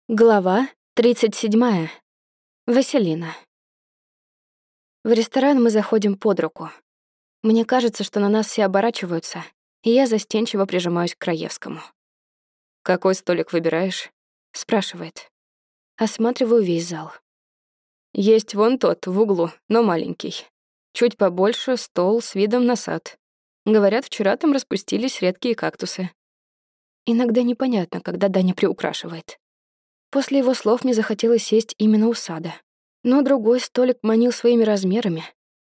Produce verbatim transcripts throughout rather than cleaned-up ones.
Глава тридцать седьмая. Василина. В ресторан мы заходим под руку. Мне кажется, что на нас все оборачиваются, и я застенчиво прижимаюсь к Краевскому. «Какой столик выбираешь?» — спрашивает. Осматриваю весь зал. «Есть вон тот, в углу, но маленький. Чуть побольше, стол с видом на сад. Говорят, вчера там распустились редкие кактусы». Иногда непонятно, когда Даня приукрашивает. После его слов мне захотелось сесть именно у сада. Но другой столик манил своими размерами.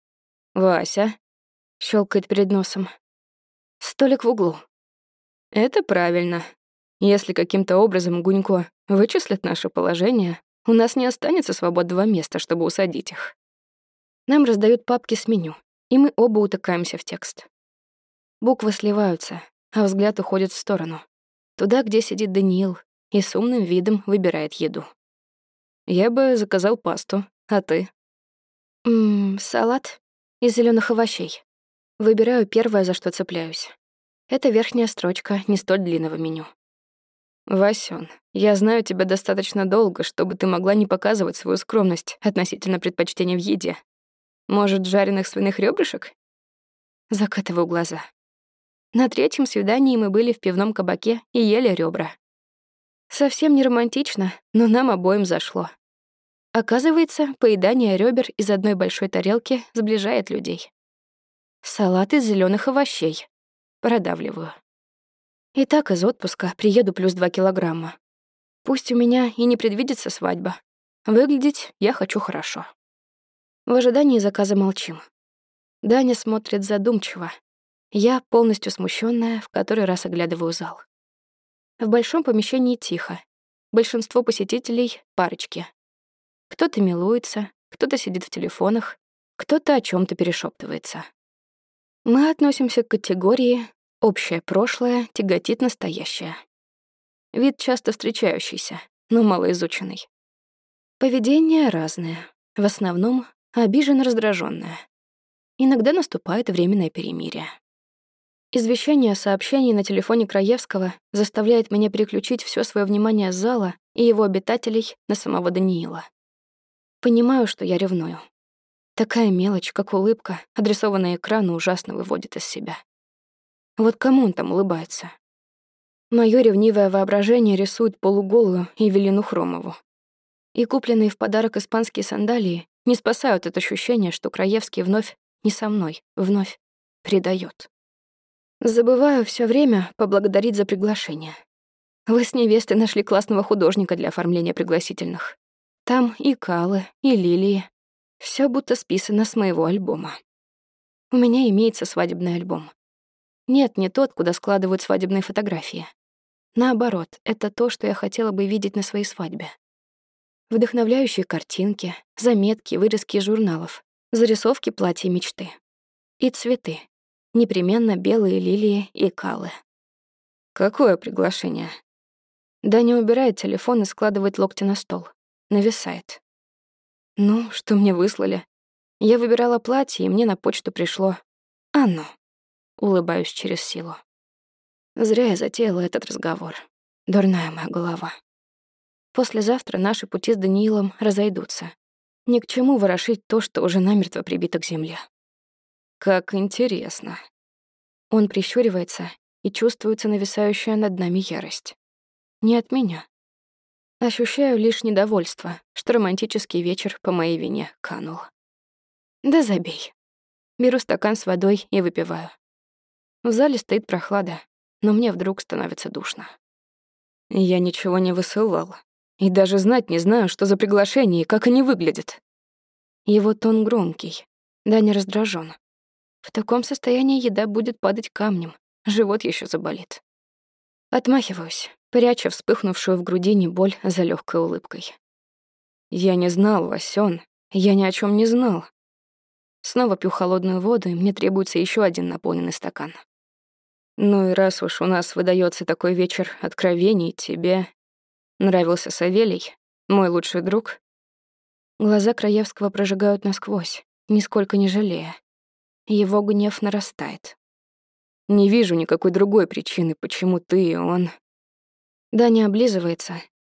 «Вася», — щелкает перед носом. «Столик в углу». «Это правильно. Если каким-то образом Гунько вычислит наше положение, у нас не останется свободного места, чтобы усадить их». Нам раздают папки с меню, и мы оба утыкаемся в текст. Буквы сливаются, а взгляд уходит в сторону. Туда, где сидит Даниил, и с умным видом выбирает еду. «Я бы заказал пасту, а ты?» «Ммм, салат из зелёных овощей». Выбираю первое, за что цепляюсь. Это верхняя строчка не столь длинного меню. «Васён, я знаю тебя достаточно долго, чтобы ты могла не показывать свою скромность относительно предпочтений в еде. Может, жареных свиных ребрышек?» Закатываю глаза. На третьем свидании мы были в пивном кабаке и ели ребра. Совсем не романтично, но нам обоим зашло. Оказывается, поедание ребер из одной большой тарелки сближает людей. Салат из зелёных овощей. Продавливаю. Итак, из отпуска приеду плюс два килограмма. Пусть у меня и не предвидится свадьба. Выглядеть я хочу хорошо. В ожидании заказа молчим. Даня смотрит задумчиво. Я, полностью смущенная, в который раз оглядываю зал. В большом помещении тихо. Большинство посетителей — парочки. Кто-то милуется, кто-то сидит в телефонах, кто-то о чем то перешептывается. Мы относимся к категории «общее прошлое тяготит настоящее». Вид часто встречающийся, но малоизученный. Поведение разное, в основном обиженно-раздражённое. Иногда наступает временное перемирие. Извещение о сообщении на телефоне Краевского заставляет меня переключить всё своё внимание с зала и его обитателей на самого Даниила. Понимаю, что я ревную. Такая мелочь, как улыбка, адресованная экрану, ужасно выводит из себя. Вот кому он там улыбается? Моё ревнивое воображение рисует полуголую Евелину Хромову. И купленные в подарок испанские сандалии не спасают от ощущения, что Краевский вновь не со мной, вновь предаёт. Забываю всё время поблагодарить за приглашение. Вы с невестой нашли классного художника для оформления пригласительных. Там и калы, и лилии. Всё будто списано с моего альбома. У меня имеется свадебный альбом. Нет, не тот, куда складывают свадебные фотографии. Наоборот, это то, что я хотела бы видеть на своей свадьбе. Вдохновляющие картинки, заметки, вырезки из журналов, зарисовки платья мечты. И цветы. Непременно белые лилии и калы. «Какое приглашение?» Даня убирает телефон и складывает локти на стол. Нависает. «Ну, что мне выслали? Я выбирала платье, и мне на почту пришло. Оно». Улыбаюсь через силу. Зря я затеяла этот разговор. Дурная моя голова. Послезавтра наши пути с Даниилом разойдутся. Ни к чему ворошить то, что уже намертво прибито к земле. «Как интересно». Он прищуривается, и чувствуется нависающая над нами ярость. Не от меня. Ощущаю лишь недовольство, что романтический вечер по моей вине канул. Да забей. Беру стакан с водой и выпиваю. В зале стоит прохлада, но мне вдруг становится душно. Я ничего не высылал. И даже знать не знаю, что за приглашение и как они выглядят. Его тон громкий, Даня раздражён. В таком состоянии еда будет падать камнем, живот ещё заболит. Отмахиваюсь, пряча вспыхнувшую в грудине боль за лёгкой улыбкой. Я не знал, Васён, я ни о чём не знал. Снова пью холодную воду, и мне требуется ещё один наполненный стакан. Ну и раз уж у нас выдаётся такой вечер откровений, тебе нравился Савелий, мой лучший друг? Глаза Краевского прожигают насквозь, нисколько не жалея. Его гнев нарастает. Не вижу никакой другой причины, почему ты и он... Даня облизывается,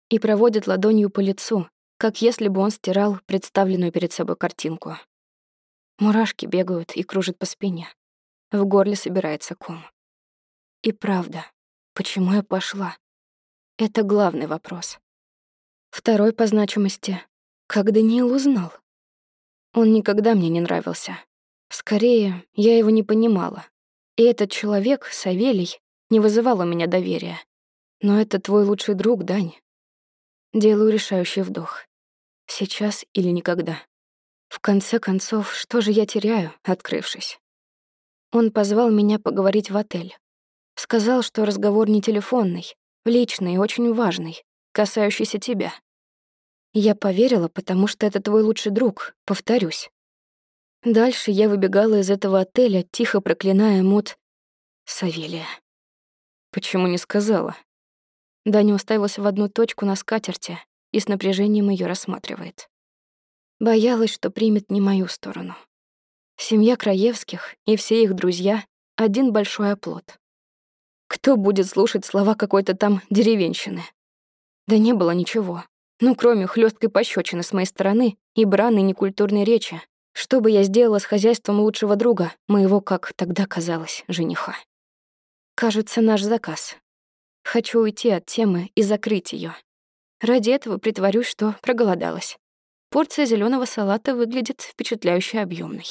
и проводит ладонью по лицу, как если бы он стирал представленную перед собой картинку. Мурашки бегают и кружат по спине. В горле собирается ком. И правда, почему я пошла? Это главный вопрос. Второй по значимости. Как Даниил узнал? Он никогда мне не нравился. Скорее, я его не понимала. И этот человек, Савелий, не вызывал у меня доверия. Но это твой лучший друг, Дань. Делаю решающий вдох. Сейчас или никогда. В конце концов, что же я теряю, открывшись? Он позвал меня поговорить в отель. Сказал, что разговор не телефонный, личный и очень важный, касающийся тебя. Я поверила, потому что это твой лучший друг, повторюсь. Дальше я выбегала из этого отеля, тихо проклиная мут Савелия. Почему не сказала? Даня уставился в одну точку на скатерти и с напряжением ее рассматривает. Боялась, что примет не мою сторону. Семья Краевских и все их друзья — один большой оплот. Кто будет слушать слова какой-то там деревенщины? Да не было ничего, ну, кроме хлёсткой пощёчины с моей стороны и бранной некультурной речи, что бы я сделала с хозяйством лучшего друга, моего, как тогда казалось, жениха. Кажется, наш заказ. Хочу уйти от темы и закрыть её. Ради этого притворюсь, что проголодалась. Порция зелёного салата выглядит впечатляюще объёмной.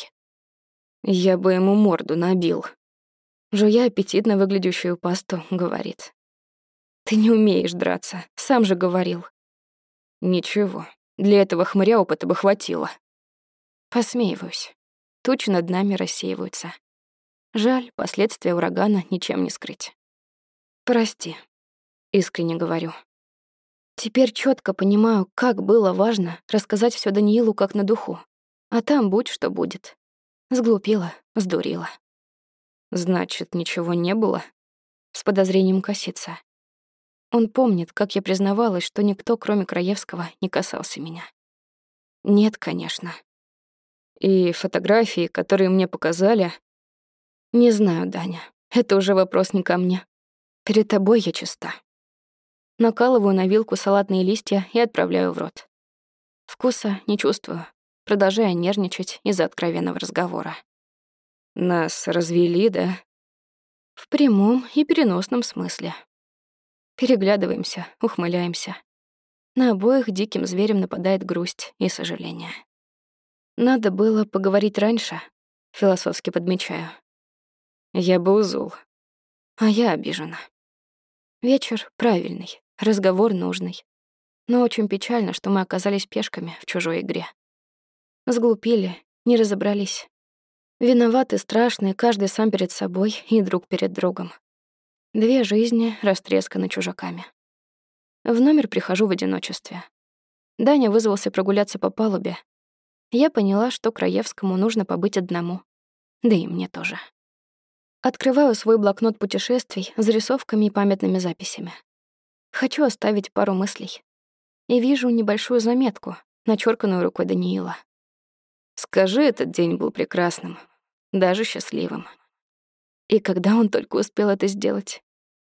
Я бы ему морду набил. Жуя аппетитно выглядящую пасту, говорит. Ты не умеешь драться, сам же говорил. Ничего, для этого хмыря опыта бы хватило. Посмеиваюсь. Тучи над нами рассеиваются. Жаль, последствия урагана ничем не скрыть. Прости, искренне говорю. Теперь четко понимаю, как было важно рассказать все Даниилу как на духу. А там будь что будет. Сглупила, сдурила. Значит, ничего не было? С подозрением косится. Он помнит, как я признавалась, что никто, кроме Краевского, не касался меня. Нет, конечно. И фотографии, которые мне показали... Не знаю, Даня, это уже вопрос не ко мне. Перед тобой я чиста. Накалываю на вилку салатные листья и отправляю в рот. Вкуса не чувствую, продолжая нервничать из-за откровенного разговора. Нас развели, да? В прямом и переносном смысле. Переглядываемся, ухмыляемся. На обоих диким зверем нападает грусть и сожаление. Надо было поговорить раньше, философски подмечаю. Я бы узул. А я обижена. Вечер правильный, разговор нужный. Но очень печально, что мы оказались пешками в чужой игре. Сглупили, не разобрались. Виноваты, страшные, каждый сам перед собой и друг перед другом. Две жизни растресканы чужаками. В номер прихожу в одиночестве. Даня вызвался прогуляться по палубе. Я поняла, что Краевскому нужно побыть одному. Да и мне тоже. Открываю свой блокнот путешествий с зарисовками и памятными записями. Хочу оставить пару мыслей. И вижу небольшую заметку, начёрканную рукой Даниила. «Скажи, этот день был прекрасным, даже счастливым». И когда он только успел это сделать?